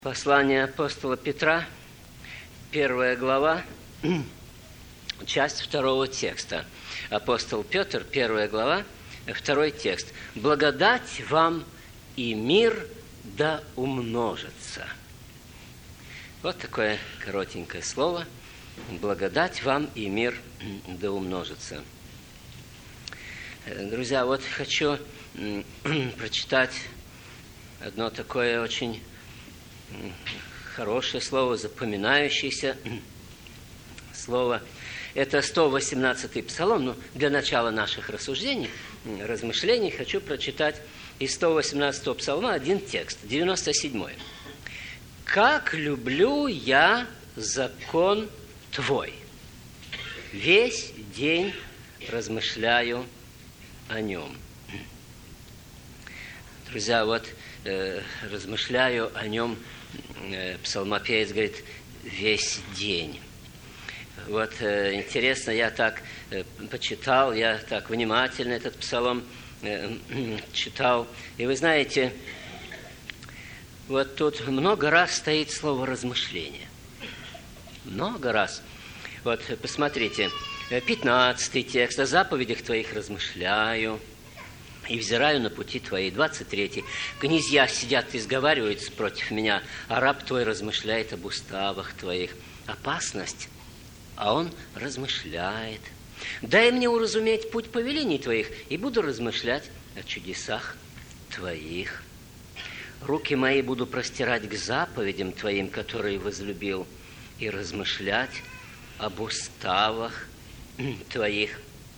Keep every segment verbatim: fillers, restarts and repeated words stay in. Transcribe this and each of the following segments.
Послание апостола Петра, первая глава, часть второго текста. Апостол Петр, первая глава, второй текст. «Благодать вам и мир да умножится». Вот такое коротенькое слово. «Благодать вам и мир да умножится». Друзья, вот хочу прочитать одно такое очень хорошее слово, запоминающееся слово. Это сто восемнадцатый псалом. Ну, для начала наших рассуждений, размышлений, хочу прочитать из сто восемнадцатого псалма один текст, девяносто седьмой. «Как люблю я закон Твой, весь день размышляю о нем». Друзья, вот э, размышляю о нем, э, псалмопевец говорит, весь день. Вот э, интересно, я так э, почитал, я так внимательно этот псалом э, э, читал. И вы знаете, вот тут много раз стоит слово «размышление». Много раз. Вот посмотрите, пятнадцатый текст. «О заповедях Твоих размышляю и взираю на пути Твои». двадцать третий. «Князья сидят и сговариваются против меня, а раб Твой размышляет об уставах Твоих». Опасность, а он размышляет. «Дай мне уразуметь путь повелений Твоих, и буду размышлять о чудесах Твоих. Руки мои буду простирать к заповедям Твоим, которые возлюбил, и размышлять об уставах Твоих».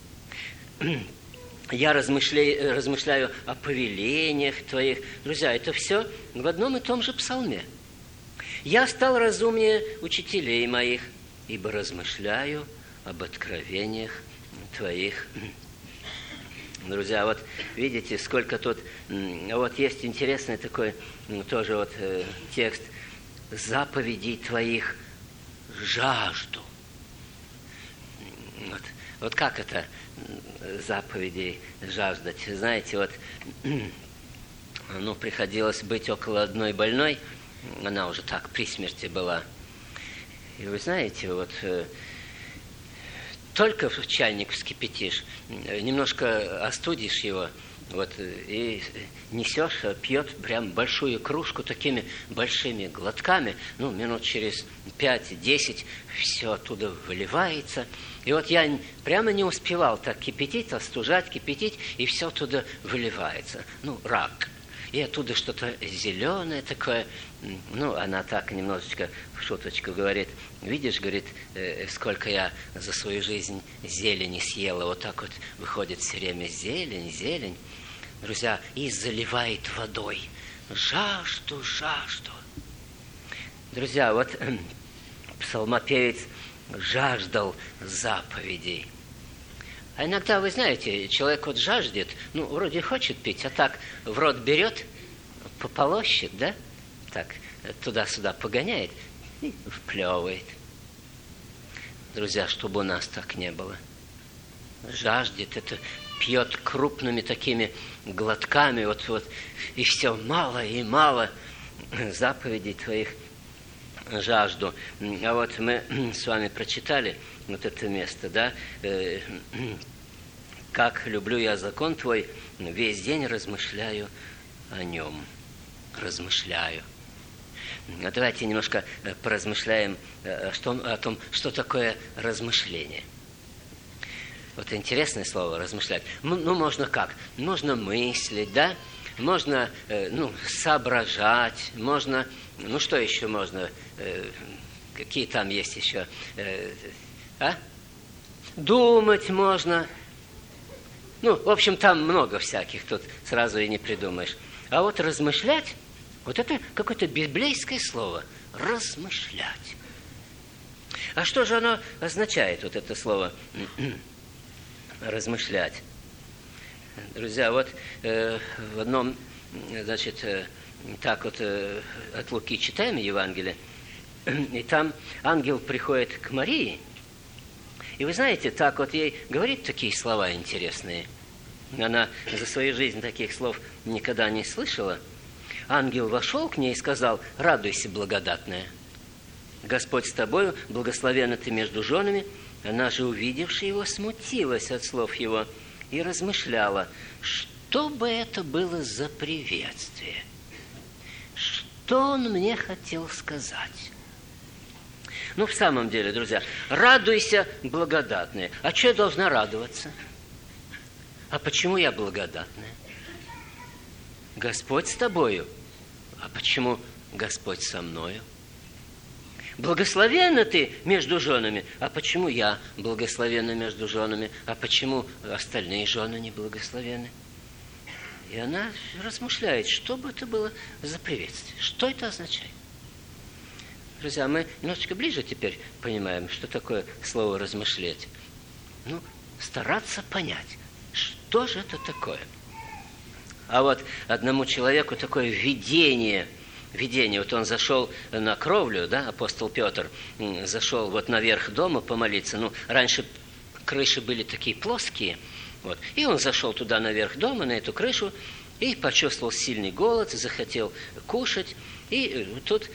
Я размышляю, размышляю о повелениях Твоих. Друзья, это все в одном и том же псалме. «Я стал разумнее учителей моих, ибо размышляю об откровениях Твоих». Друзья, вот видите, сколько тут... Вот есть интересный такой тоже вот текст. «Заповедей Твоих жажду». Вот, вот как это заповедей жаждать? Знаете, вот ну, приходилось быть около одной больной, она уже так при смерти была. И вы знаете, вот только в чайник вскипятишь, немножко остудишь его, вот, и несешь, пьет прям большую кружку такими большими глотками, ну, минут через пять-десять все оттуда выливается. И вот я прямо не успевал так кипятить, остужать, кипятить, и все оттуда выливается. Ну, рак. И оттуда что-то зеленое такое. Ну, она так немножечко в шуточку говорит, видишь, говорит, э, сколько я за свою жизнь зелени съела. Вот так вот выходит все время зелень, зелень. Друзья, и заливает водой. Жажду, жажду. Друзья, вот э, псалмопевец жаждал заповедей. А иногда, вы знаете, человек вот жаждет, ну, вроде хочет пить, а так в рот берет, пополощет, да? Так, туда-сюда погоняет и вплевывает. Друзья, чтобы у нас так не было. Жаждет, это пьет крупными такими глотками, вот, вот, и все мало и мало заповедей Твоих жажду. А вот мы с вами прочитали вот это место, да? «Как люблю я закон Твой, весь день размышляю о нем». Размышляю. А давайте немножко поразмышляем что, о том, что такое размышление. Вот интересное слово «размышлять». Ну, можно как? Можно мыслить, да? Можно, ну, соображать, можно... Ну, что еще можно? Какие там есть еще? А? Думать можно. Ну, в общем, там много всяких, тут сразу и не придумаешь. А вот размышлять, вот это какое-то библейское слово. Размышлять. А что же оно означает, вот это слово размышлять? Друзья, вот э, в одном, значит, э, так вот э, от Луки читаем Евангелие, и там ангел приходит к Марии, и вы знаете, так вот ей говорит такие слова интересные. Она за свою жизнь таких слов никогда не слышала. Ангел вошел к ней и сказал: радуйся, благодатная, Господь с тобою, благословенна ты между женами. Она же, увидевши его, смутилась от слов его и размышляла, что бы это было за приветствие, что он мне хотел сказать. Ну, в самом деле, друзья, радуйся, благодатная. А что я должна радоваться? А почему я благодатная? Господь с тобою. А почему Господь со мною? Благословенна ты между женами. А почему я благословенна между женами? А почему остальные жены не благословенны? И она размышляет, что бы это было за приветствие. Что это означает? Друзья, мы немножечко ближе теперь понимаем, что такое слово «размышлять». Ну, стараться понять, что же это такое. А вот одному человеку такое видение, видение, вот он зашел на кровлю, да, апостол Петр, зашел вот наверх дома помолиться. Ну, раньше крыши были такие плоские, вот, и он зашел туда наверх дома, на эту крышу, и почувствовал сильный голод, захотел кушать, и тут,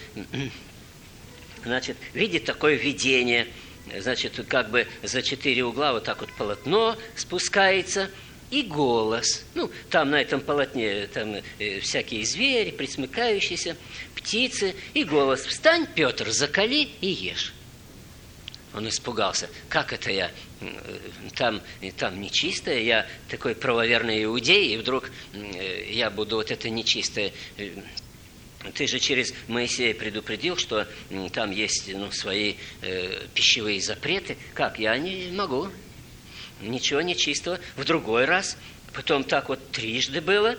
значит, видит такое видение, значит, как бы за четыре угла вот так вот полотно спускается, и голос. Ну, там на этом полотне там э, всякие звери, пресмыкающиеся, птицы, и голос: встань, Петр, закали и ешь. Он испугался. Как это я? Там, там нечистое, я такой правоверный иудей, и вдруг э, я буду вот это нечистое. Ты же через Моисея предупредил, что э, там есть ну, свои э, пищевые запреты. Как? Я не могу. Ничего нечистого. В другой раз. Потом так вот трижды было.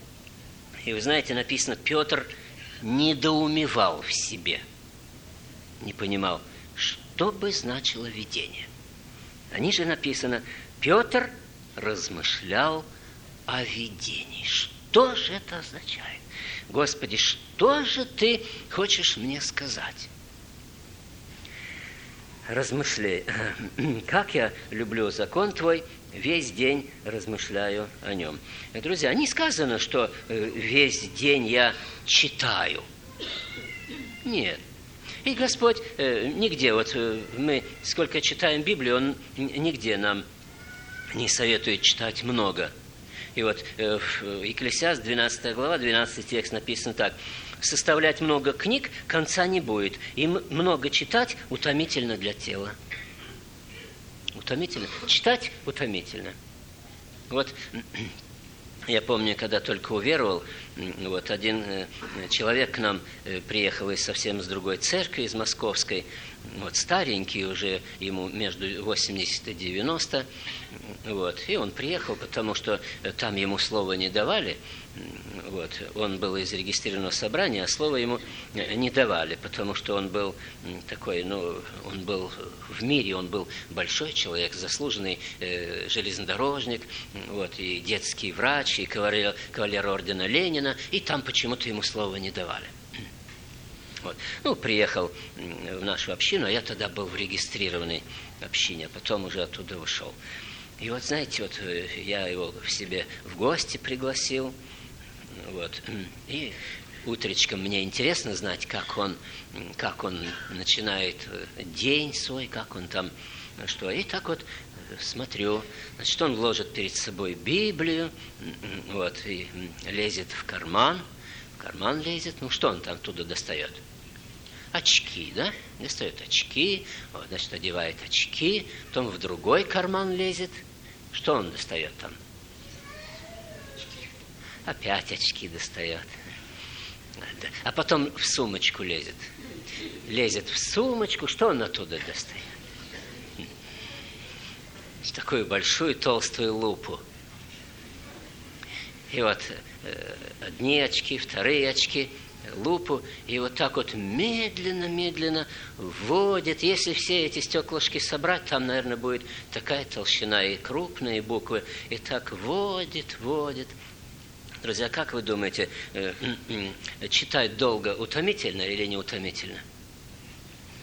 И вы знаете, написано, Петр недоумевал в себе. Не понимал, что бы значило видение. А ниже написано, Петр размышлял о видении. Что же это означает? Господи, что же ты хочешь мне сказать? Размышляй. Как я люблю закон твой, весь день размышляю о нем. Друзья, не сказано, что весь день я читаю. Нет. И Господь нигде, вот мы сколько читаем Библию, Он нигде нам не советует читать много. И вот в Екклесиаст, двенадцатая глава, двенадцатый текст написано так. Составлять много книг конца не будет. И много читать утомительно для тела. Утомительно. Читать утомительно. Вот я помню, когда только уверовал, вот один человек к нам приехал из совсем с другой церкви, из московской, вот старенький уже, ему между восемьдесят и девяносто, вот, и он приехал, потому что там ему слова не давали, вот, он был из регистрированного собрания, а слова ему не давали, потому что он был такой, ну, он был в мире, он был большой человек, заслуженный э, железнодорожник, вот, и детский врач, и кавалер, кавалер ордена Ленина, и там почему-то ему слова не давали. Вот. Ну, приехал в нашу общину, а я тогда был в регистрированной общине, а потом уже оттуда ушел. И вот, знаете, вот я его к себе в гости пригласил, вот, и утречком мне интересно знать, как он, как он начинает день свой, как он там, что. И так вот смотрю, значит, он ложит перед собой Библию, вот, и лезет в карман, в карман лезет, ну, что он там оттуда достает? Очки, да? Достает очки, вот, значит, одевает очки, потом в другой карман лезет. Что он достает там? Опять очки достает. А потом в сумочку лезет. Лезет в сумочку, что он оттуда достает? Такую большую толстую лупу. И вот э, одни очки, вторые очки, лупу, и вот так вот медленно-медленно вводит. Если все эти стеклышки собрать, там, наверное, будет такая толщина и крупные буквы. И так вводит, вводит. Друзья, как вы думаете, читать долго утомительно или не утомительно?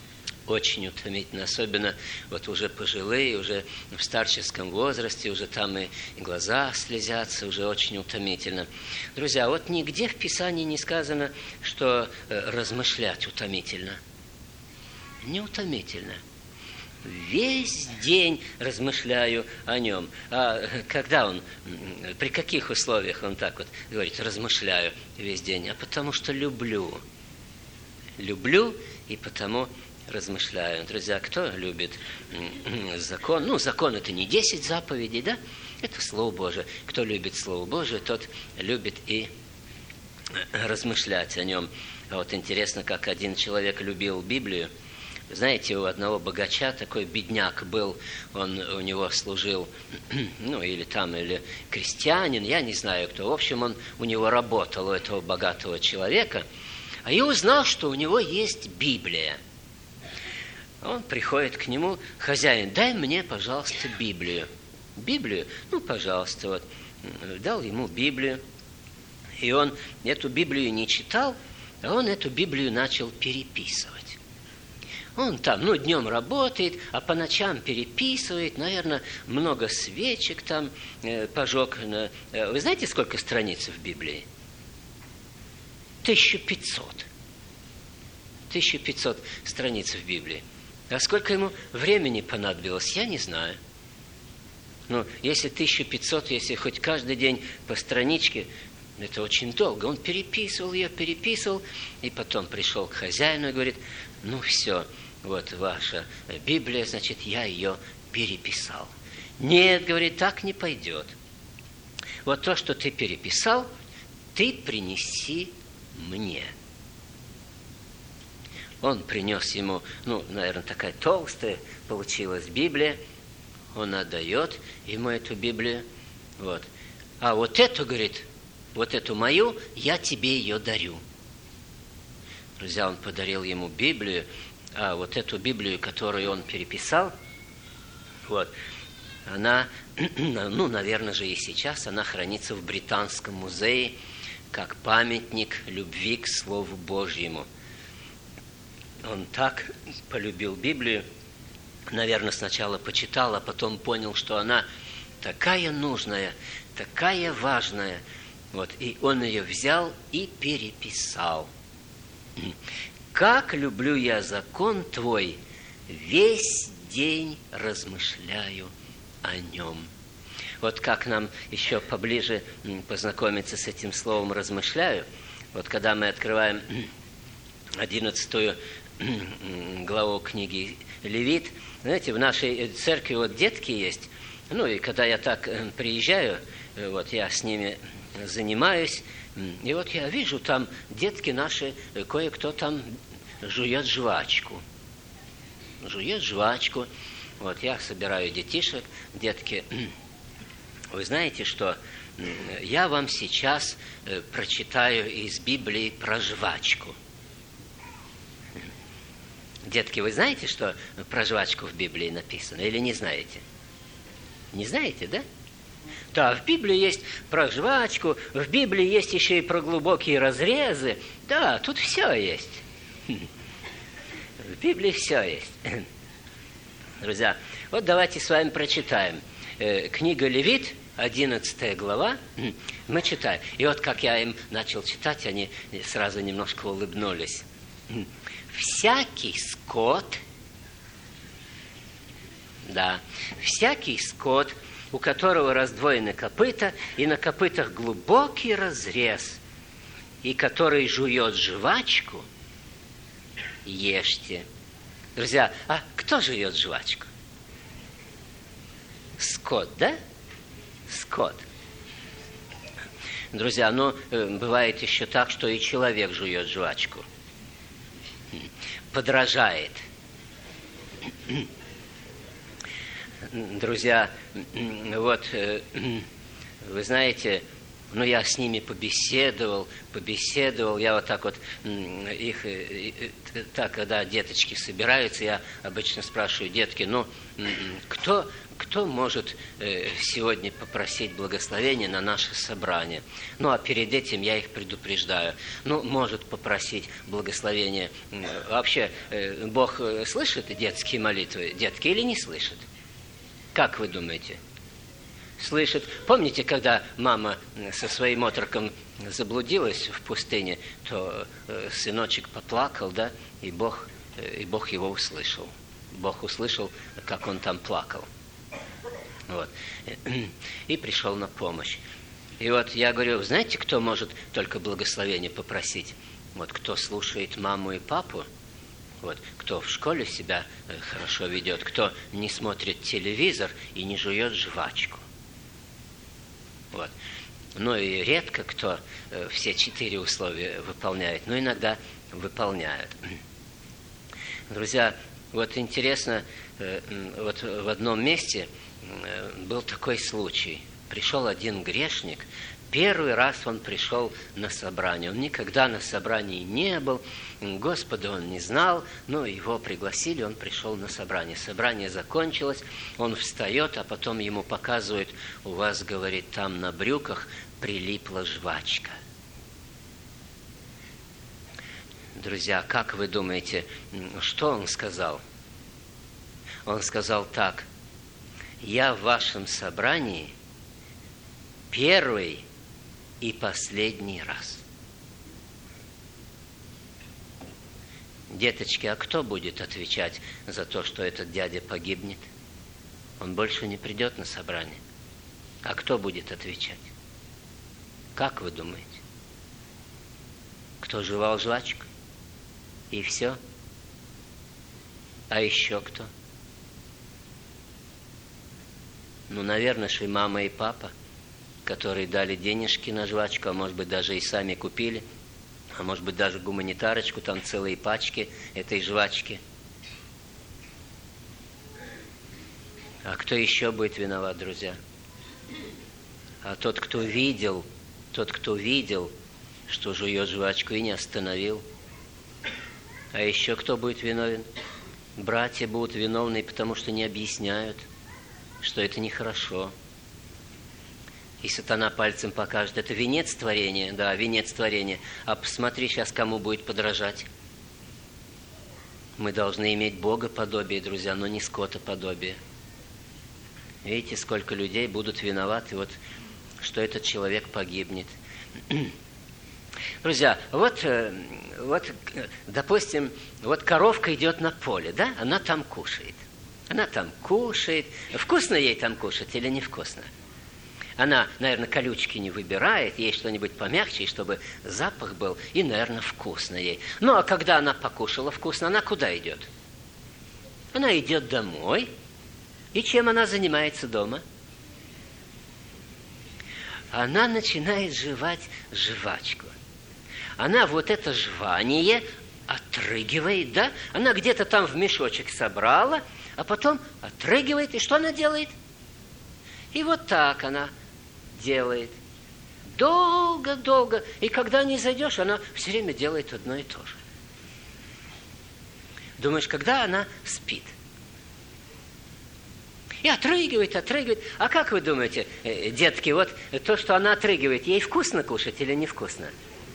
очень утомительно, особенно вот уже пожилые, уже в старческом возрасте, уже там и глаза слезятся, уже очень утомительно. Друзья, вот нигде в Писании не сказано, что размышлять утомительно. Не утомительно. Весь день размышляю о нем. А когда он, при каких условиях он так вот говорит, размышляю весь день? А потому что люблю. Люблю и потому размышляю. Друзья, кто любит закон? Ну, закон это не десять заповедей, да? Это Слово Божие. Кто любит Слово Божие, тот любит и размышлять о нем. А вот интересно, как один человек любил Библию. Знаете, у одного богача такой бедняк был, он у него служил, ну, или там, или крестьянин, я не знаю кто. В общем, он у него работал, у этого богатого человека, а я узнал, что у него есть Библия. Он приходит к нему: хозяин, дай мне, пожалуйста, Библию. Библию? Ну, пожалуйста, вот. Дал ему Библию. И он эту Библию не читал, а он эту Библию начал переписывать. Он там, ну, днем работает, а по ночам переписывает, наверное, много свечек там э, пожег. Вы знаете, сколько страниц в Библии? тысяча пятьсот. тысяча пятьсот страниц в Библии. А сколько ему времени понадобилось, я не знаю. Ну, если тысяча пятьсот, если хоть каждый день по страничке, это очень долго. Он переписывал ее, переписывал, и потом пришел к хозяину и говорит: ну, все, вот ваша Библия, значит, я ее переписал. Нет, говорит, так не пойдет. Вот то, что ты переписал, ты принеси мне. Он принес ему, ну, наверное, такая толстая получилась Библия. Он отдает ему эту Библию. Вот. А вот эту, говорит, вот эту мою, я тебе ее дарю. Друзья, он подарил ему Библию, а вот эту Библию, которую он переписал, вот, она, ну, наверное же и сейчас, она хранится в Британском музее как памятник любви к Слову Божьему. Он так полюбил Библию, наверное, сначала почитал, а потом понял, что она такая нужная, такая важная. Вот, и он ее взял и переписал. «Как люблю я закон твой, весь день размышляю о нем». Вот как нам еще поближе познакомиться с этим словом «размышляю». Вот когда мы открываем одиннадцатую главу книги Левит, знаете, в нашей церкви вот детки есть, ну и когда я так приезжаю, вот я с ними занимаюсь, и вот я вижу, там детки наши, кое-кто там жует жвачку. Жует жвачку. Вот я собираю детишек, детки, вы знаете, что я вам сейчас прочитаю из Библии про жвачку. Детки, вы знаете, что про жвачку в Библии написано, или не знаете? Не знаете, да? Да, в Библии есть про жвачку, в Библии есть еще и про глубокие разрезы. Да, тут все есть. В Библии все есть. Друзья, вот давайте с вами прочитаем. Книга Левит, одиннадцатая глава, мы читаем. И вот как я им начал читать, они сразу немножко улыбнулись. «Всякий скот, да, всякий скот, у которого раздвоены копыта, и на копытах глубокий разрез, и который жует жвачку, ешьте». Друзья, а кто жует жвачку? Скот, да? Скот. Друзья, ну, бывает еще так, что и человек жует жвачку. Подражает. Друзья, вот, вы знаете, Но я с ними побеседовал, побеседовал. Я вот так вот их, так, когда деточки собираются, я обычно спрашиваю: детки, ну, кто, кто может сегодня попросить благословения на наше собрание? Ну, а перед этим я их предупреждаю. Ну, может попросить благословения. Вообще, Бог слышит детские молитвы, детки, или не слышит? Как вы думаете? Слышит. Помните, когда мама со своим отроком заблудилась в пустыне, то сыночек поплакал, да, и Бог, и Бог его услышал. Бог услышал, как он там плакал. Вот. И пришел на помощь. И вот я говорю: знаете, кто может только благословение попросить? Вот кто слушает маму и папу, вот, кто в школе себя хорошо ведет, кто не смотрит телевизор и не жует жвачку. Вот. Ну и редко кто э, все четыре условия выполняет, но иногда выполняет. Друзья, вот интересно, э, вот в одном месте э, был такой случай. Пришел один грешник, первый раз он пришел на собрание. Он никогда на собрании не был, Господа он не знал, но его пригласили, он пришел на собрание. Собрание закончилось, он встает, а потом ему показывают: у вас, говорит, там на брюках прилипла жвачка. Друзья, как вы думаете, что он сказал? Он сказал так: я в вашем собрании первый и последний раз. Деточки, а кто будет отвечать за то, что этот дядя погибнет? Он больше не придет на собрание. А кто будет отвечать? Как вы думаете? Кто жевал жвачку? И все? А еще кто? Ну, наверное, что и мама, и папа, которые дали денежки на жвачку, а может быть, даже и сами купили, а может быть, даже гуманитарочку, там целые пачки этой жвачки. А кто еще будет виноват, друзья? А тот, кто видел, тот, кто видел, что жует жвачку и не остановил. А еще кто будет виновен? Братья будут виновны, потому что не объясняют, что это нехорошо. И сатана пальцем покажет: это венец творения, да, венец творения. А посмотри сейчас, кому будет подражать. Мы должны иметь богоподобие, друзья, но не скотоподобие. Видите, сколько людей будут виноваты, вот, что этот человек погибнет. Друзья, вот, вот, допустим, вот коровка идет на поле, да, она там кушает. Она там кушает. Вкусно ей там кушать или невкусно? Она, наверное, колючки не выбирает, ей что-нибудь помягче, чтобы запах был, и, наверное, вкусно ей. Ну, а когда она покушала вкусно, она куда идет? Она идет домой. И чем она занимается дома? Она начинает жевать жвачку. Она вот это жвание отрыгивает, да? Она где-то там в мешочек собрала, а потом отрыгивает. И что она делает? И вот так она делает. Долго-долго. И когда не зайдешь, она все время делает одно и то же. Думаешь, когда она спит? И отрыгивает, отрыгивает. А как вы думаете, детки, вот то, что она отрыгивает, ей вкусно кушать или невкусно?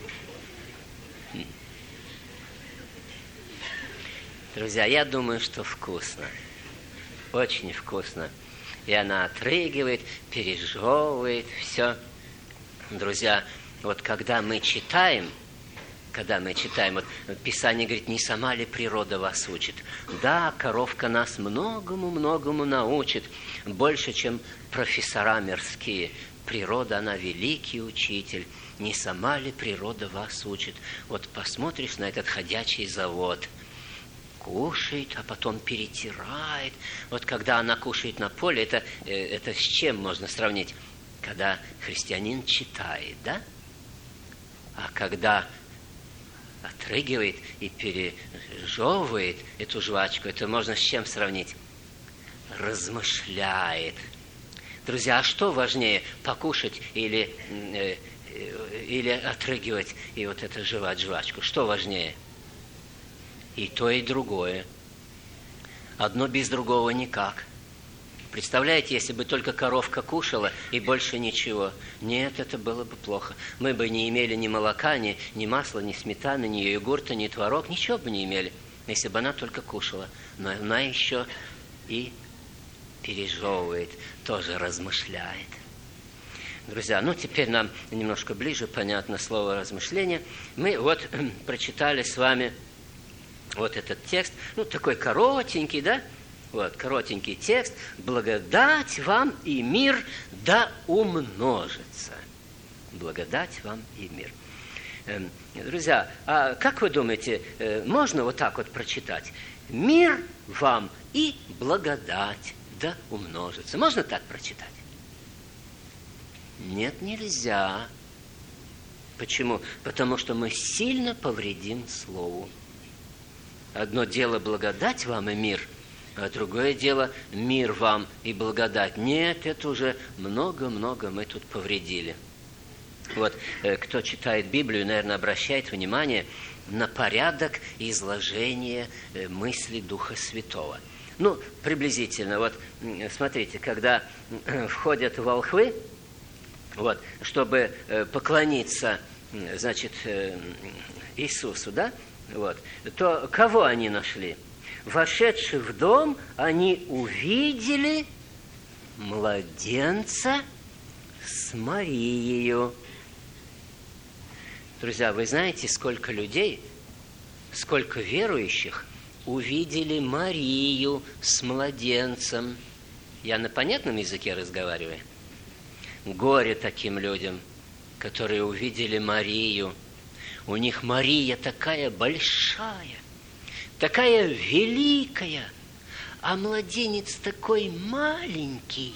Друзья, я думаю, что вкусно. Очень вкусно. И она отрыгивает, пережевывает, все. Друзья, вот когда мы читаем, когда мы читаем, вот Писание говорит: не сама ли природа вас учит? Да, коровка нас многому-многому научит, больше, чем профессора мирские. Природа, она великий учитель. Не сама ли природа вас учит? Вот посмотришь на этот ходячий завод, кушает, а потом перетирает. Вот когда она кушает на поле, это, это с чем можно сравнить? Когда христианин читает, да? А когда отрыгивает и пережевывает эту жвачку, это можно с чем сравнить? Размышляет. Друзья, а что важнее, покушать или, э, или отрыгивать и вот это жевать жвачку? Что важнее? И то, и другое. Одно без другого никак. Представляете, если бы только коровка кушала и больше ничего? Нет, это было бы плохо. Мы бы не имели ни молока, ни, ни масла, ни сметаны, ни йогурта, ни творог, ничего бы не имели, если бы она только кушала. Но она еще и пережевывает, тоже размышляет. Друзья, ну теперь нам немножко ближе понятно слово «размышление». Мы вот прочитали с вами вот этот текст, ну такой коротенький, да? Вот, коротенький текст. «Благодать вам и мир да умножится». Благодать вам и мир. Эм, друзья, а как вы думаете, э, можно вот так вот прочитать? «Мир вам и благодать да умножится». Можно так прочитать? Нет, нельзя. Почему? Потому что мы сильно повредим слову. Одно дело благодать вам и мир, а другое дело мир вам и благодать. Нет, это уже много-много мы тут повредили. Вот, кто читает Библию, наверное, обращает внимание на порядок изложения мысли Духа Святого. Ну, приблизительно, вот, смотрите, когда входят волхвы, вот, чтобы поклониться, значит, Иисусу, да, вот, то кого они нашли? Вошедши в дом, они увидели младенца с Марией. Друзья, вы знаете, сколько людей, сколько верующих увидели Марию с младенцем? Я на понятном языке разговариваю? Горе таким людям, которые увидели Марию. У них Мария такая большая, такая великая, а младенец такой маленький.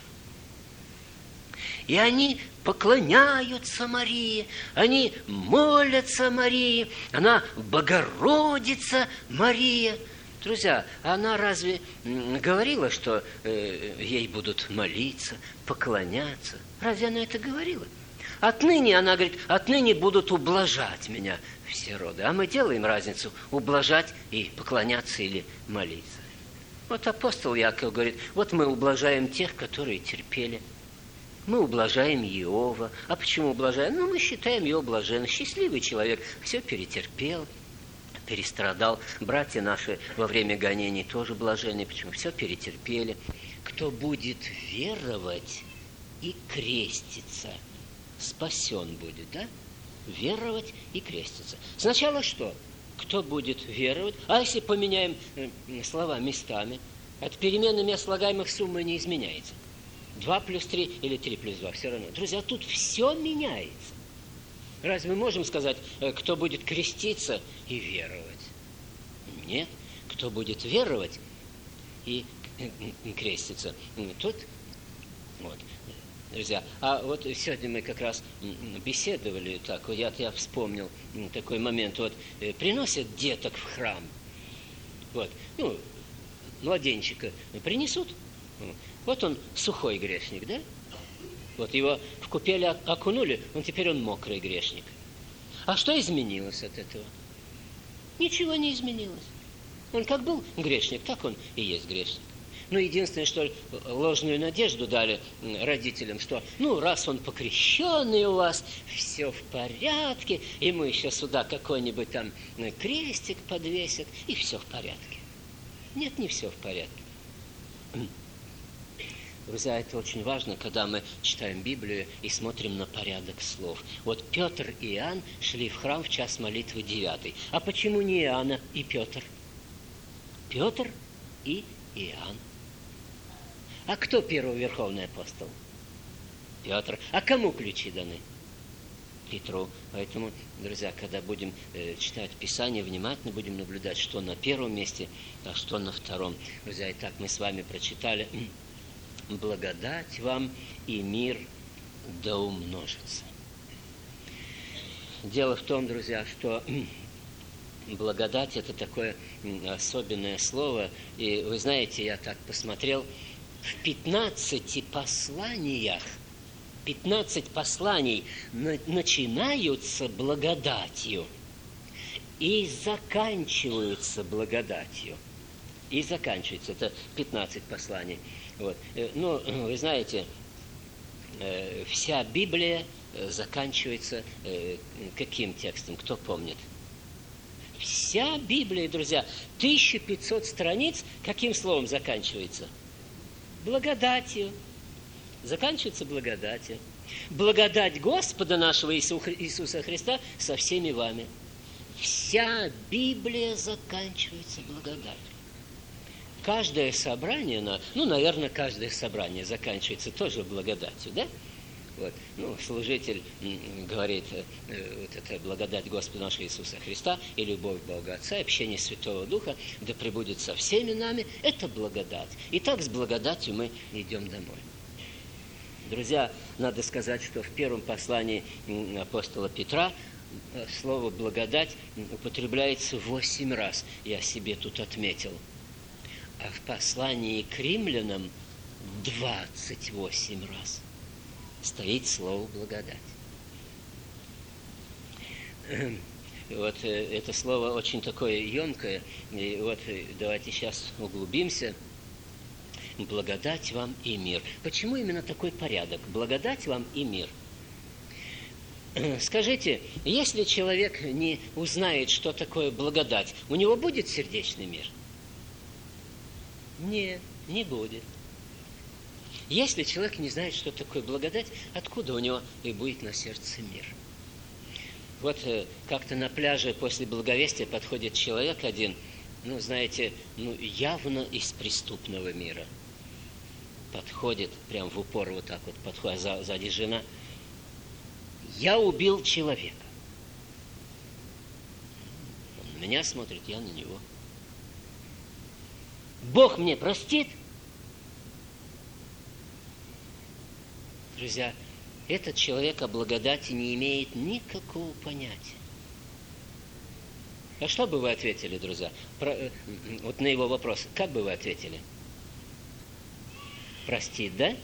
И они поклоняются Марии, они молятся Марии, она Богородица Мария. Друзья, она разве говорила, что э, ей будут молиться, поклоняться? Разве она это говорила? Отныне, она говорит, отныне будут ублажать меня все роды. А мы делаем разницу ублажать и поклоняться или молиться. Вот апостол Яков говорит, вот мы ублажаем тех, которые терпели. Мы ублажаем Иова. А почему ублажаем? Ну, мы считаем его блаженным. Счастливый человек, все перетерпел, перестрадал. Братья наши во время гонений тоже блаженны. Почему? Все перетерпели. Кто будет веровать и креститься, спасен будет, да? Веровать и креститься. Сначала что? Кто будет веровать? А если поменяем э, слова местами? От переменными от слагаемых сумма не изменяется. Два плюс три или три плюс два, все равно. Друзья, тут все меняется. Разве мы можем сказать, кто будет креститься и веровать? Нет. Кто будет веровать и креститься, тот... Вот. Друзья, а вот сегодня мы как раз беседовали так, я, я вспомнил такой момент. Вот приносят деток в храм. Вот. Ну, младенчика принесут. Вот он сухой грешник, да? Вот его в купель окунули, он теперь он мокрый грешник. А что изменилось от этого? Ничего не изменилось. Он как был грешник, так он и есть грешник. Ну, единственное, что ложную надежду дали родителям, что, ну, раз он покрещенный у вас, все в порядке, и мы еще сюда какой-нибудь там крестик подвесят, и все в порядке. Нет, не все в порядке. Друзья, это очень важно, когда мы читаем Библию и смотрим на порядок слов. Вот Петр и Иоанн шли в храм в час молитвы девятый. А почему не Иоанна и Петр? Петр и Иоанн. А кто первый верховный апостол? Петр. А кому ключи даны? Петру. Поэтому, друзья, когда будем э, читать Писание, внимательно будем наблюдать, что на первом месте, а что на втором. Друзья, итак, мы с вами прочитали: «Благодать вам и мир да умножится». Дело в том, друзья, что благодать – это такое особенное слово. И вы знаете, я так посмотрел, в пятнадцати посланиях, пятнадцать посланий на, начинаются благодатью и заканчиваются благодатью. И заканчивается. Это пятнадцать посланий. Вот. Ну, вы знаете, вся Библия заканчивается каким текстом? Кто помнит? Вся Библия, друзья, тысяча пятьсот страниц, каким словом заканчивается? Благодатью. Заканчивается благодатью. Благодать Господа нашего Иисуса Христа со всеми вами. Вся Библия заканчивается благодатью. Каждое собрание, ну, наверное, каждое собрание заканчивается тоже благодатью, да? Вот. Ну, служитель говорит, вот это благодать Господа нашего Иисуса Христа и любовь Бога Отца, и общение Святого Духа, да пребудет со всеми нами, это благодать. И так с благодатью мы идем домой. Друзья, надо сказать, что в первом послании апостола Петра слово «благодать» употребляется восемь раз. Я себе тут отметил. А в послании к римлянам двадцать восемь раз стоит слово «благодать». Вот это слово очень такое емкое. И вот давайте сейчас углубимся. Благодать вам и мир. Почему именно такой порядок? Благодать вам и мир. Скажите, если человек не узнает, что такое благодать, у него будет сердечный мир? Нет, не будет. Если человек не знает, что такое благодать, откуда у него и будет на сердце мир? Вот э, как-то на пляже после благовестия подходит человек один, ну, знаете, ну, явно из преступного мира. Подходит, прям в упор вот так вот, подходит, а сзади жена. Я убил человека. Он на меня смотрит, я на него. Бог мне простит? Друзья, этот человек о благодати не имеет никакого понятия. А что бы вы ответили, друзья? Про, вот на его вопрос, как бы вы ответили? Простит, да?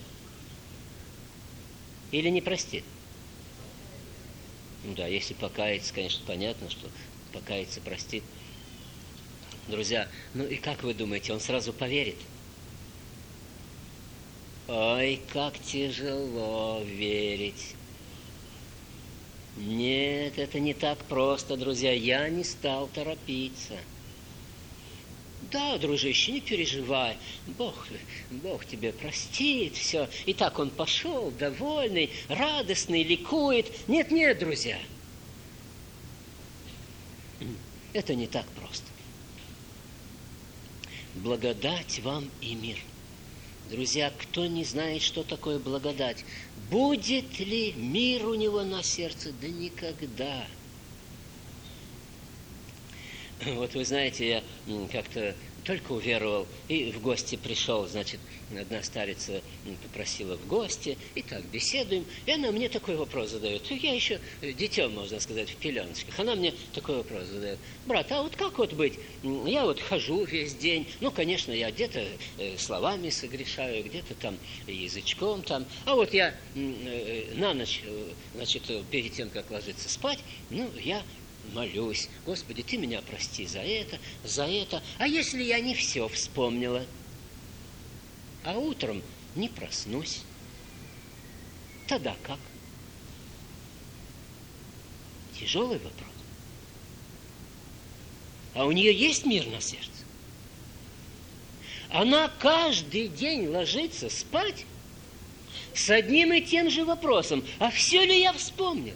Или не простит? Ну да, если покаяться, конечно, понятно, что покаяться, простит. Друзья, ну и как вы думаете, он сразу поверит? Ой, как тяжело верить. Нет, это не так просто, друзья. Я не стал торопиться. Да, дружище, не переживай. Бог, Бог тебе простит, все. И так он пошел, довольный, радостный, ликует. Нет, нет, друзья. Это не так просто. Благодать вам и мир. Друзья, кто не знает, что такое благодать, будет ли мир у него на сердце? Да никогда. Вот вы знаете, я как-то только уверовал и в гости пришел, значит, одна старица попросила в гости, и так беседуем, и она мне такой вопрос задает. Я еще детем, можно сказать, в пеленочках. Она мне такой вопрос задает. Брат, а вот как вот быть? Я вот хожу весь день, ну, конечно, я где-то словами согрешаю, где-то там язычком там, а вот я на ночь, значит, перед тем, как ложиться спать, ну, я молюсь, Господи, Ты меня прости за это, за это. А если я не все вспомнила, а утром не проснусь, тогда как? Тяжелый вопрос. А у нее есть мир на сердце? Она каждый день ложится спать с одним и тем же вопросом. А все ли я вспомнила?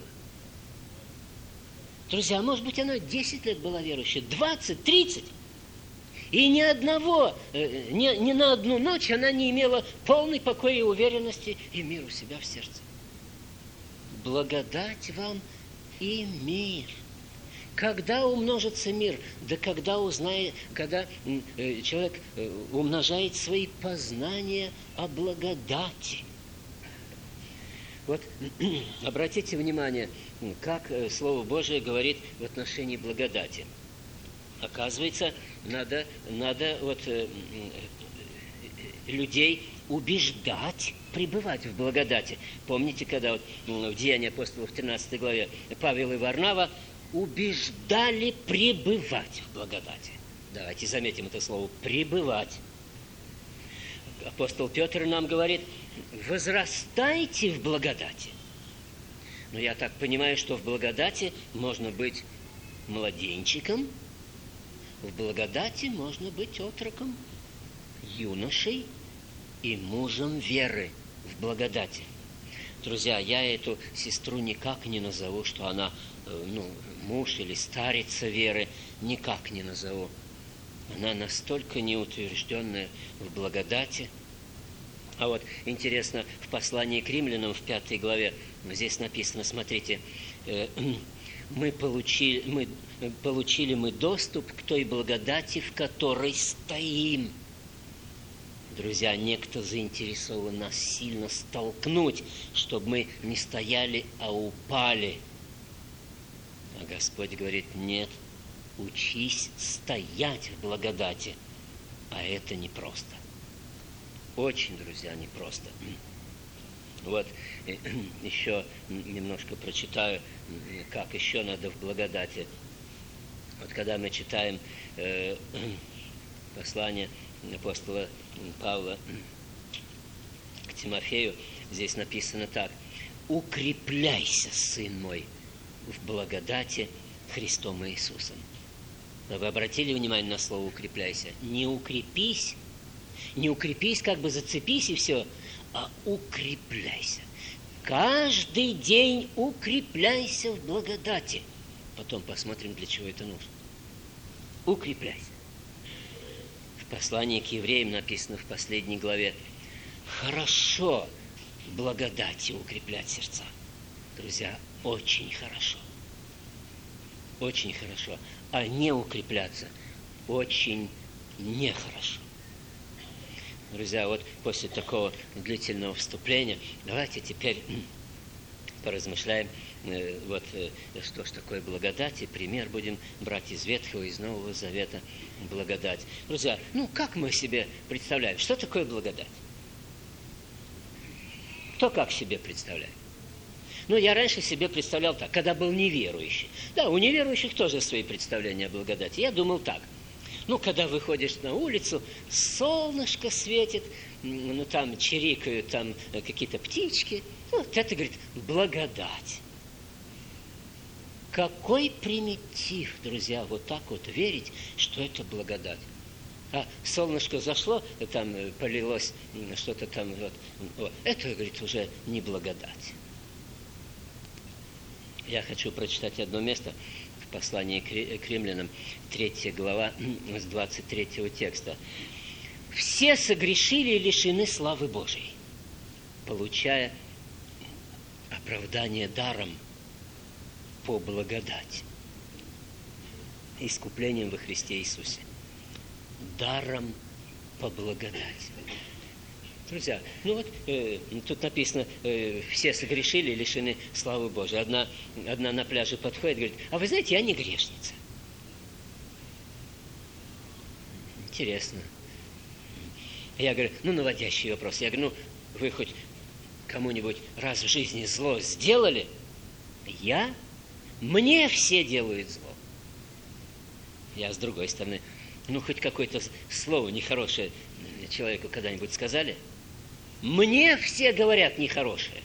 Друзья, может быть, она десять лет была верующей, двадцать, тридцать. И ни одного, ни, ни на одну ночь она не имела полной покоя и уверенности и мир у себя в сердце. Благодать вам и мир. Когда умножится мир? Да когда узнает, когда человек умножает свои познания о благодати. Вот обратите внимание, как Слово Божие говорит в отношении благодати. Оказывается, надо, надо вот людей убеждать пребывать в благодати. Помните, когда вот в Деянии апостолов в тринадцатой главе Павел и Варнава убеждали пребывать в благодати. Давайте заметим это слово «пребывать». Апостол Петр нам говорит: возрастайте в благодати. Но я так понимаю, что в благодати можно быть младенчиком, в благодати можно быть отроком, юношей и мужем веры в благодати. Друзья, я эту сестру никак не назову, что она ну, муж или старица веры, никак не назову. Она настолько неутвержденная в благодати. А вот интересно, в послании к римлянам в пятой главе здесь написано, смотрите, мы получили, мы, получили мы доступ к той благодати, в которой стоим. Друзья, некто заинтересован нас сильно столкнуть, чтобы мы не стояли, а упали. А Господь говорит: нет, учись стоять в благодати. А это непросто. Очень, друзья, непросто. Вот еще немножко прочитаю, как еще надо в благодати. Вот когда мы читаем э, послание апостола Павла к Тимофею, здесь написано так: «Укрепляйся, сын мой, в благодати Христом Иисусом». Но вы обратили внимание на слово «укрепляйся»? Не укрепись, не укрепись, как бы зацепись и все, а укрепляйся. Каждый день укрепляйся в благодати. Потом посмотрим, для чего это нужно. Укрепляйся. В послании к евреям написано в последней главе: хорошо благодати укреплять сердца. Друзья, очень хорошо. Очень хорошо. А не укрепляться очень нехорошо. Друзья, вот после такого длительного вступления давайте теперь поразмышляем, э, вот, э, что ж такое благодать, и пример будем брать из Ветхого и из Нового Завета благодать. Друзья, ну как мы себе представляем, что такое благодать? Кто как себе представляет? Ну, я раньше себе представлял так, когда был неверующий. Да, у неверующих тоже свои представления о благодати. Я думал так. Ну, когда выходишь на улицу, солнышко светит, ну, там чирикают там какие-то птички. Вот это, говорит, благодать. Какой примитив, друзья, вот так вот верить, что это благодать. А солнышко зашло, там полилось что-то там, вот, вот. Это, говорит, уже не благодать. Я хочу прочитать одно место в послании к римлянам, третья глава, с двадцать третьего текста. «Все согрешили и лишены славы Божией, получая оправдание даром по благодати, искуплением во Христе Иисусе». Даром по благодати. Друзья, ну вот э, тут написано, э, все согрешили и лишены славы Божией. Одна, одна на пляже подходит и говорит: а вы знаете, я не грешница. Интересно. Я говорю, ну, наводящий вопрос. Я говорю, ну, вы хоть кому-нибудь раз в жизни зло сделали? Я? Мне все делают зло. Я с другой стороны, ну, хоть какое-то слово нехорошее человеку когда-нибудь сказали? Мне все говорят нехорошее.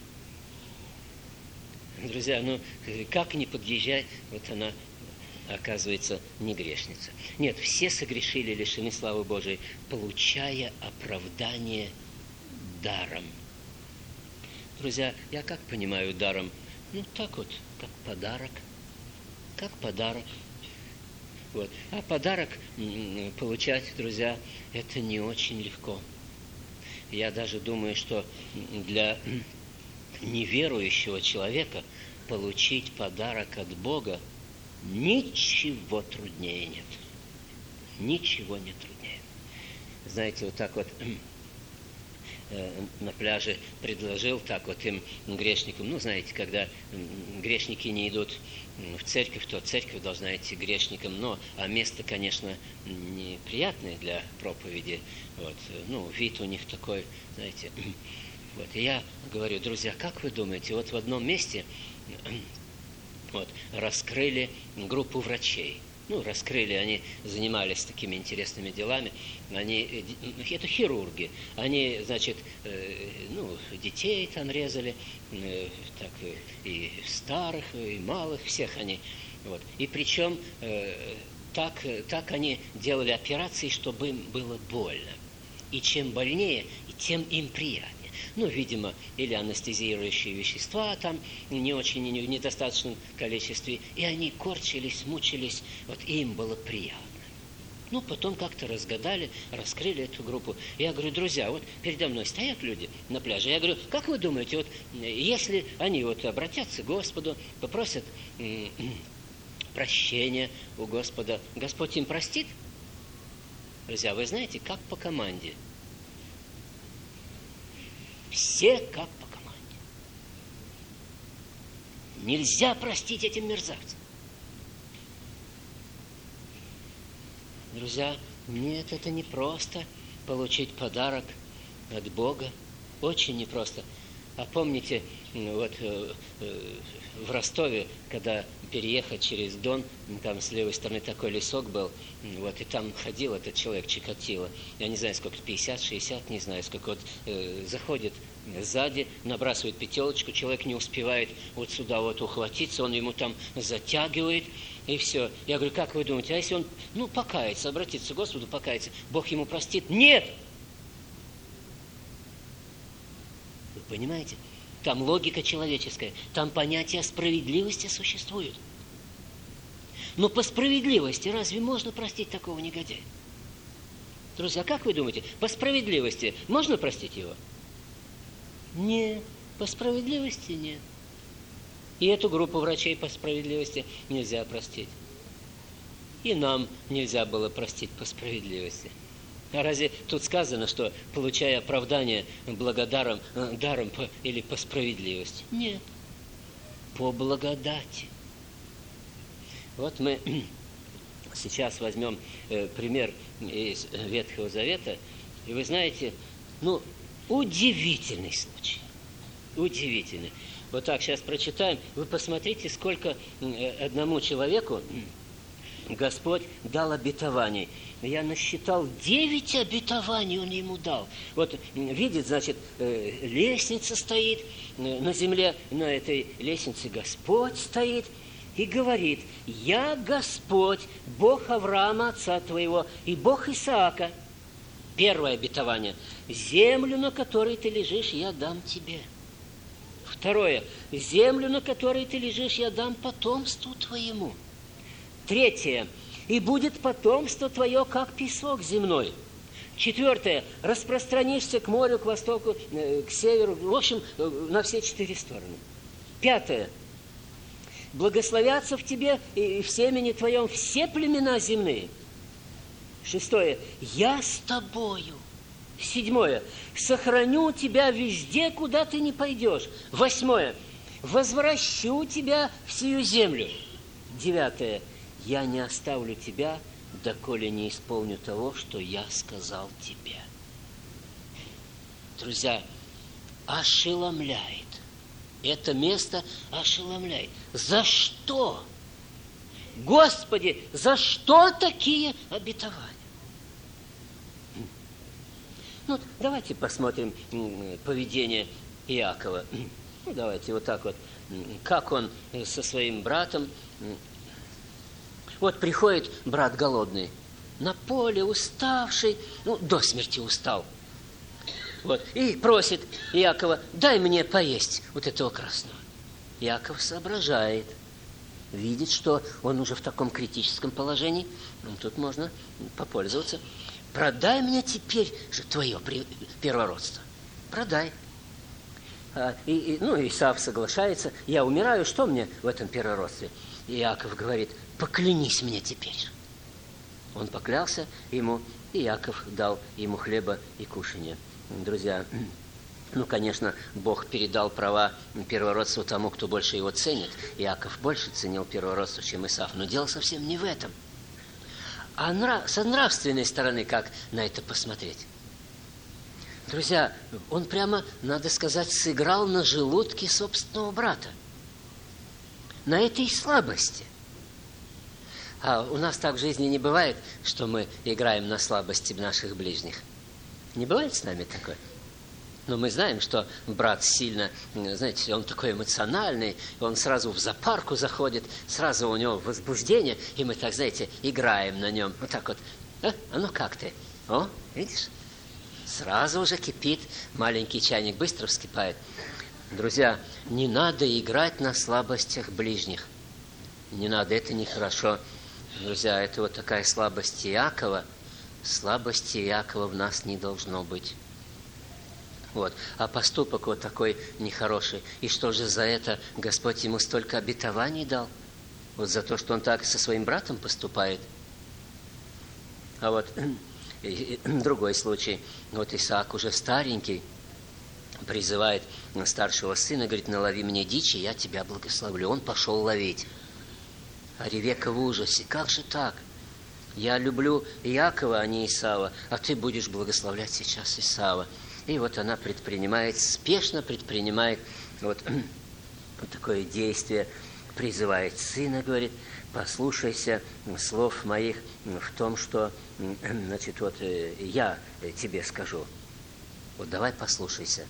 Друзья, ну, как ни подъезжай, вот она, оказывается, не грешница. Нет, все согрешили, лишены славы Божией, получая оправдание даром. Друзья, я как понимаю даром? Ну, так вот, как подарок. Как подарок. Вот. А подарок получать, друзья, это не очень легко. Я даже думаю, что для неверующего человека получить подарок от Бога ничего труднее нет. Ничего не труднее. Знаете, вот так вот на пляже предложил так вот им, грешникам, ну, знаете, когда грешники не идут в церковь, то церковь должна идти грешникам, но, а место, конечно, неприятное для проповеди, вот, ну, вид у них такой, знаете, вот, и я говорю, друзья, как вы думаете, вот в одном месте вот, раскрыли группу врачей. Ну, раскрыли, они занимались такими интересными делами. Они, это хирурги. Они, значит, ну, детей там резали, так, и старых, и малых, всех они. Вот. И причем так, так они делали операции, чтобы им было больно. И чем больнее, тем им приятнее. Ну, видимо, или анестезирующие вещества там не очень, не, в недостаточном количестве. И они корчились, мучились, вот и им было приятно. Ну, потом как-то разгадали, раскрыли эту группу. Я говорю, друзья, вот передо мной стоят люди на пляже. Я говорю, как вы думаете, вот если они вот обратятся к Господу, попросят м- м- прощения у Господа, Господь им простит? Друзья, вы знаете, как по команде. Все как по команде. Нельзя простить этим мерзавцам. Друзья, нет, это не просто получить подарок от Бога. Очень непросто. А помните, вот в Ростове, когда переехать через Дон, там с левой стороны такой лесок был, вот, и там ходил этот человек, Чикатило, я не знаю, сколько, пятьдесят, шестьдесят, не знаю, сколько, вот, э, заходит сзади, набрасывает пятерочку, человек не успевает вот сюда вот ухватиться, он ему там затягивает, и все. Я говорю, как вы думаете, а если он, ну, покается, обратится к Господу, покается, Бог ему простит? Нет! Вы понимаете? Там логика человеческая, там понятие справедливости существует. Но по справедливости разве можно простить такого негодяя? Друзья, как вы думаете, по справедливости можно простить его? Нет, по справедливости нет. И эту группу врачей по справедливости нельзя простить. И нам нельзя было простить по справедливости. А разве тут сказано, что получая оправдание благодаром, даром по, или по справедливости? Нет, по благодати. Вот мы сейчас возьмем э, пример из Ветхого Завета, и вы знаете, ну, удивительный случай. Удивительный. Вот так сейчас прочитаем. Вы посмотрите, сколько одному человеку Господь дал обетований. Я насчитал девять обетований Он ему дал. Вот видит, значит, лестница стоит, на земле на этой лестнице Господь стоит и говорит: «Я Господь, Бог Авраама, отца твоего, и Бог Исаака». Первое обетование. «Землю, на которой ты лежишь, я дам тебе». Второе. «Землю, на которой ты лежишь, я дам потомству твоему». Третье. «И будет потомство твое, как песок земной». Четвертое. «Распространишься к морю, к востоку, к северу». В общем, на все четыре стороны. Пятое. «Благословятся в тебе и в семени твоем все племена земные». Шестое. «Я с тобою». Седьмое. «Сохраню тебя везде, куда ты не пойдешь». Восьмое. «Возвращу тебя в сию землю». Девятое. «Я не оставлю тебя, доколе не исполню того, что я сказал тебе». Друзья, ошеломляет. Это место ошеломляет. За что? Господи, за что такие обетования? Ну, давайте посмотрим поведение Иакова. Ну, давайте вот так вот. Как он со своим братом... Вот приходит брат голодный, на поле уставший, ну, до смерти устал. Вот, и просит Иакова: дай мне поесть вот этого красного. Иаков соображает, видит, что он уже в таком критическом положении. Ну, тут можно попользоваться. Продай мне теперь же твое первородство. Продай. А, и, и, ну, Исав соглашается. Я умираю, что мне в этом первородстве? Иаков говорит: поклянись мне теперь. Он поклялся ему, и Иаков дал ему хлеба и кушанье. друзья, ну, конечно, Бог передал права первородства тому, кто больше его ценит. Иаков больше ценил первородство, чем Исав. Но дело совсем не в этом. А нрав... с нравственной стороны как на это посмотреть? Друзья, он прямо, надо сказать, сыграл на желудке собственного брата. На этой слабости. А у нас так в жизни не бывает, что мы играем на слабости наших ближних. Не бывает с нами такое? Но мы знаем, что брат сильно, знаете, он такой эмоциональный, он сразу в зоопарку заходит, сразу у него возбуждение, и мы так, знаете, играем на нем. Вот так вот. А, а ну как ты? О, видишь? Сразу уже кипит, маленький чайник быстро вскипает. Друзья, не надо играть на слабостях ближних. Не надо, это нехорошо. Друзья, это вот такая слабость Иакова. Слабости Иакова в нас не должно быть. Вот. А поступок вот такой нехороший. И что же за это Господь ему столько обетований дал? Вот за то, что он так со своим братом поступает. А вот другой случай. Вот Исаак уже старенький призывает старшего сына, говорит, налови мне дичи, я тебя благословлю. Он пошел ловить. А Ревекка в ужасе. Как же так? Я люблю Иакова, а не Исава, а ты будешь благословлять сейчас Исава. И вот она предпринимает, спешно предпринимает вот, вот такое действие, призывает сына, говорит, послушайся слов моих в том, что, значит, вот я тебе скажу. Вот давай послушайся.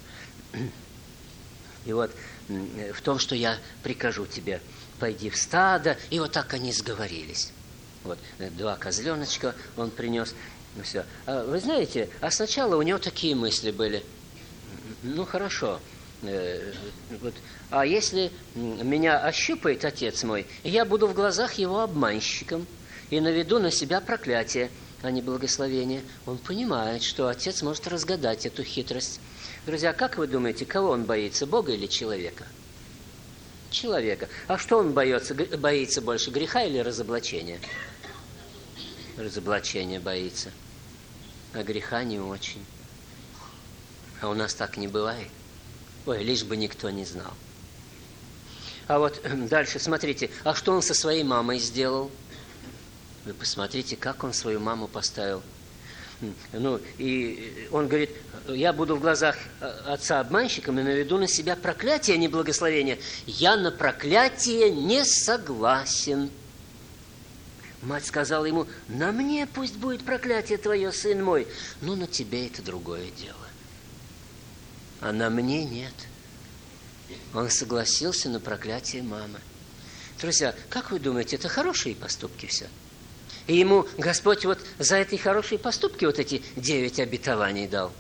И вот в том, что я прикажу тебе, пойди в стадо, и вот так они сговорились. Вот два козленочка он принес. Ну, все. А вы знаете, а сначала у него такие мысли были. Ну, хорошо. Э, вот, а если меня ощупает отец мой, я буду в глазах его обманщиком и наведу на себя проклятие, а не благословение. Он понимает, что отец может разгадать эту хитрость. Друзья, как вы думаете, кого он боится, Бога или человека? Человека. А что он боится? Боится больше, греха или разоблачения? Разоблачения боится, а греха не очень. А у нас так не бывает. Ой, лишь бы никто не знал. А вот дальше, смотрите, а что он со своей мамой сделал? Вы посмотрите, как он свою маму поставил. Ну, и он говорит, я буду в глазах отца обманщиком и наведу на себя проклятие, а не благословение. Я на проклятие не согласен. Мать сказала ему, на мне пусть будет проклятие твое, сын мой, но на тебе это другое дело. А на мне нет. Он согласился на проклятие мамы. Друзья, как вы думаете, это хорошие поступки все? И ему Господь вот за эти хорошие поступки вот эти девять обетований дал.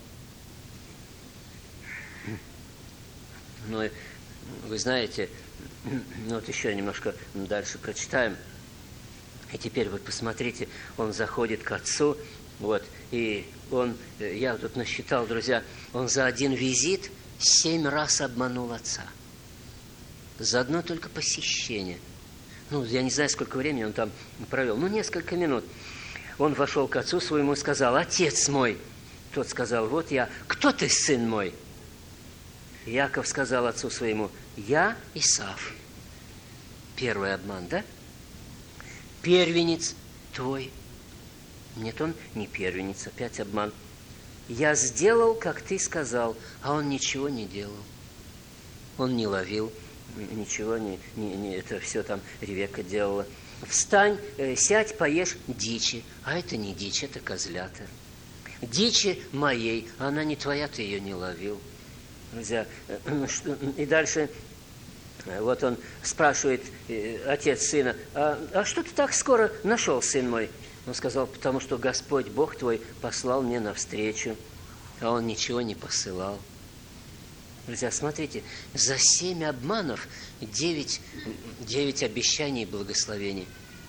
Ну, вы знаете, ну вот еще немножко дальше прочитаем. И теперь вы посмотрите, он заходит к отцу, вот, и он, я тут насчитал, друзья, он за один визит семь раз обманул отца. За одно только посещение. Ну, я не знаю, сколько времени он там провел, ну, несколько минут. Он вошел к отцу своему и сказал, отец мой. Тот сказал, вот я. Кто ты, сын мой? Иаков сказал отцу своему, я Исав. Первый обман, да? Первенец твой. Нет, он не первенец, опять обман. Я сделал, как ты сказал, а он ничего не делал. Он не ловил, ничего не, не, не это все там Ревекка делала. Встань, э, сядь, поешь дичи. А это не дичь, это козлята. Дичи моей, а она не твоя, ты ее не ловил. Друзья, и дальше вот он спрашивает, отец сына, а, а что ты так скоро нашел, сын мой? Он сказал, потому что Господь Бог твой послал мне навстречу, а он ничего не посылал. Друзья, смотрите, за семь обманов девять, девять обещаний и благословений.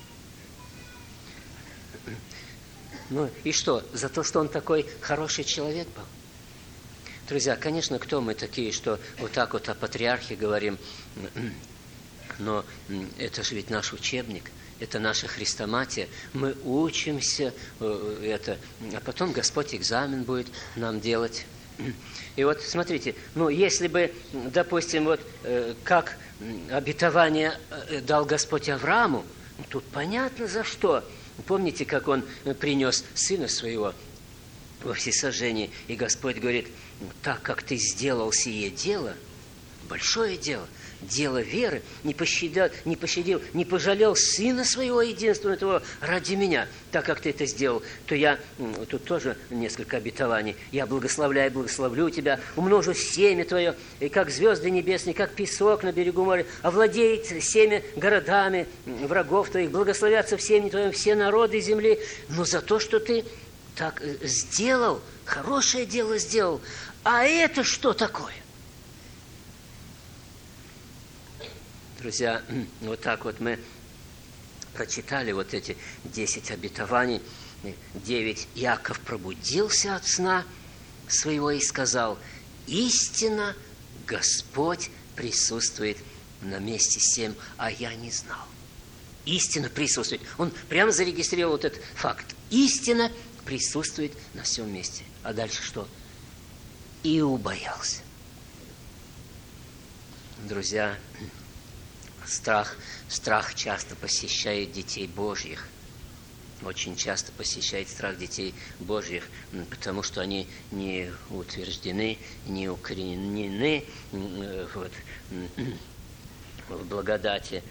Ну и что? За то, что он такой хороший человек был? Друзья, конечно, кто мы такие, что вот так вот о патриархе говорим, но это же ведь наш учебник, это наша хрестоматия, мы учимся это, а потом Господь экзамен будет нам делать. И вот смотрите, ну если бы, допустим, вот как обетование дал Господь Аврааму, тут понятно за что. Помните, как он принес сына своего во всесожжение, и Господь говорит: так как ты сделал сие дело, большое дело, дело веры, не пощадил, не пощадил, не пожалел сына своего единственного этого ради меня, так как ты это сделал, то я, тут тоже несколько обетований, я благословляю, благословлю тебя, умножу семя твое, и как звезды небесные, как песок на берегу моря, овладеет семя городами врагов твоих, благословятся в семени твоем все народы земли, но за то, что ты так сделал, хорошее дело сделал. А это что такое? Друзья, вот так вот мы прочитали вот эти десять обетований. Девять. Иаков пробудился от сна своего и сказал: истинно Господь присутствует на месте семь, а я не знал. Истинно присутствует. Он прямо зарегистрировал вот этот факт. Истинно присутствует на всем месте. А дальше что? И убоялся. Друзья, страх, страх часто посещает детей Божьих. Очень часто посещает страх детей Божьих, потому что они не утверждены, не укоренены вот, в благодати